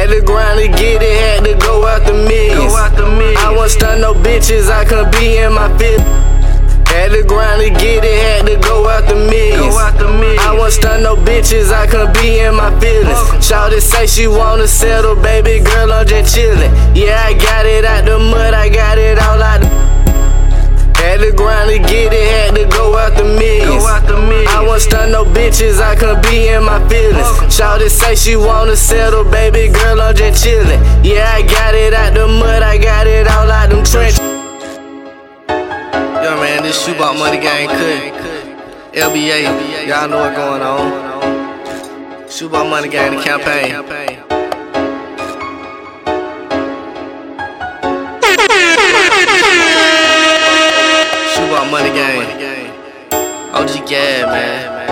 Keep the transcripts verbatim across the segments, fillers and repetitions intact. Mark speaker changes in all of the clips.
Speaker 1: Had to grind to get it, had to go out the millions. I won't stun no bitches, I couldn't be in my feelings. Had to grind to get it, had to go out the millions. I won't stun no bitches, I couldn't be in my feelings. Shawty say she wanna settle, baby girl, I'm just chillin'. Yeah, I got it out the mud, I got it all out the. Had to grind to get it, had to go out the millions. I won't stun no bitches, I couldn't be in my feelings. Shawty say she wanna settle, baby girl, I'm just chillin'. Yeah, I got it out the mud, I got it all out them trenches. Yo man, this Shoe Bop Money Gang cut. L B A, y'all know what's going on. Shoe Bop Money Gang, the campaign. Shoe Bop Money Gang. O G Gab, man.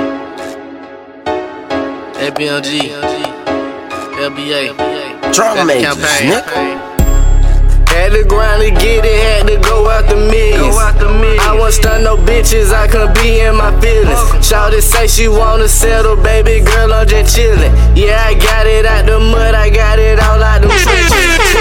Speaker 1: A B M G, L B A,
Speaker 2: Drum majors,
Speaker 1: campaign. Had to grind to get it, had to go out the millions. I won't stun no bitches, I couldn't be in my feelings. Shawty say she wanna settle, baby girl, I'm just chillin'. Yeah, I got it out the mud, I got it all out them trenches.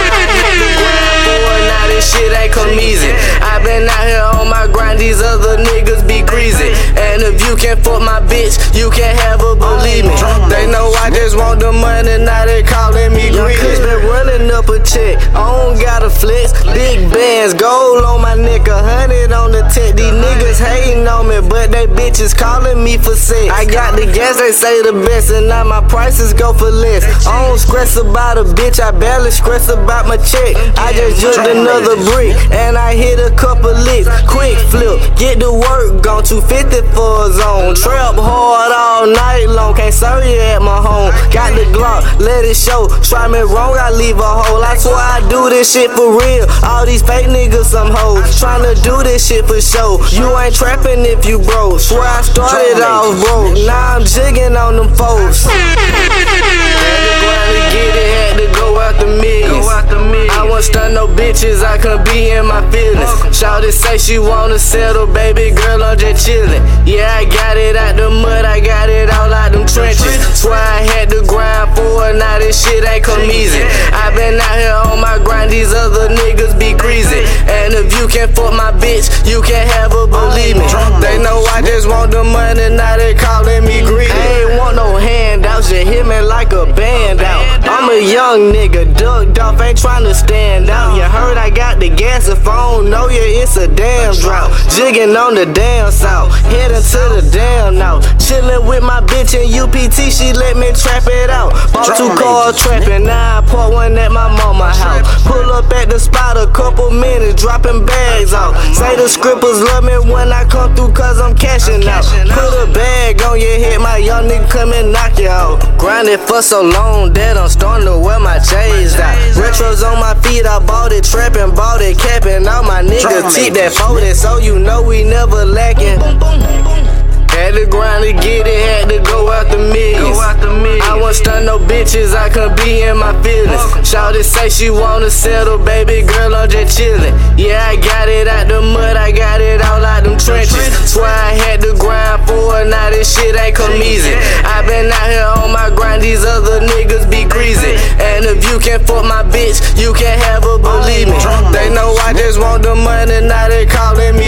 Speaker 1: Now this shit ain't come easy. I been out here on my grind, these other niggas be greasy. And if you can't fuck my bitch, you can't have her, believe me. They know I just want the money, now they calling me greedy. Been running up a check, I don't gotta flex. Big bands, gold on my neck, a hundred on the tech. These niggas hating on me, but they bitches calling me for sex. I got the gas, they say the best, and now my prices go for less. I don't stress about a bitch, I barely stress about my check. I just jumped another brick, and I hit a couple licks. Quick flip, get to work, gone two fifty for a zone. Trap hard all night long, can't serve you at my home. Got the Glock, let it show. Try me wrong, I leave a hole. I swear I do this shit for real. All these fake niggas some hoes, tryna do this shit for show. You ain't trapping if you broke. Swear I started off broke, now I'm jigging on them folks. Had to grind to get it, had to go out the millions. I won't stun no bitches, I couldn't be in my feelings. Shawty say she wanna settle, baby girl, I'm just chillin'. Yeah, I got it out the mud, I got it all out them trenches. Swear I had to grind for it, now this shit ain't come easy. I been out here on my grind, these other niggas be greasy. And if you can't fuck my bitch, you can't have her, believe me. They know I just want the money, now they calling me greedy. I ain't want no handouts, just hit me like a band out. I'm a young nigga, ducked off, ain't tryna stand out. You heard I got the gas, if I don't know you, it's a damn drought. Jigging on the damn south, heading to the damn now. Chillin' with my bitch in U P T, she let me trap it out. Bought two cars trapping, now I pour one at my mama house. Pull up at the spot a couple minutes, dropping bags out. Say the scrippers love me when I come through, cause I'm cashing out. Put a bag on your head, my young nigga come and knock you out. Grinded for so long that I'm starting to wear my J's out. Retros on my feet, I bought it, trapping, bought it, capping. All my niggas teeth that forty, so you know we never lacking. Had to grind to get it, had to go out the millions. I won't stun no bitches, I couldn't be in my feelings. Shawty say she wanna settle, baby girl, I'm just chillin'. Yeah, I got it out the mud, I got it all out them trenches. Swear I had to grind for it, now this shit ain't come easy. I been out here on my grind, these other niggas be greasy. And if you can't fuck my bitch, you can't have her, believe me. They know I just want the money, now they calling me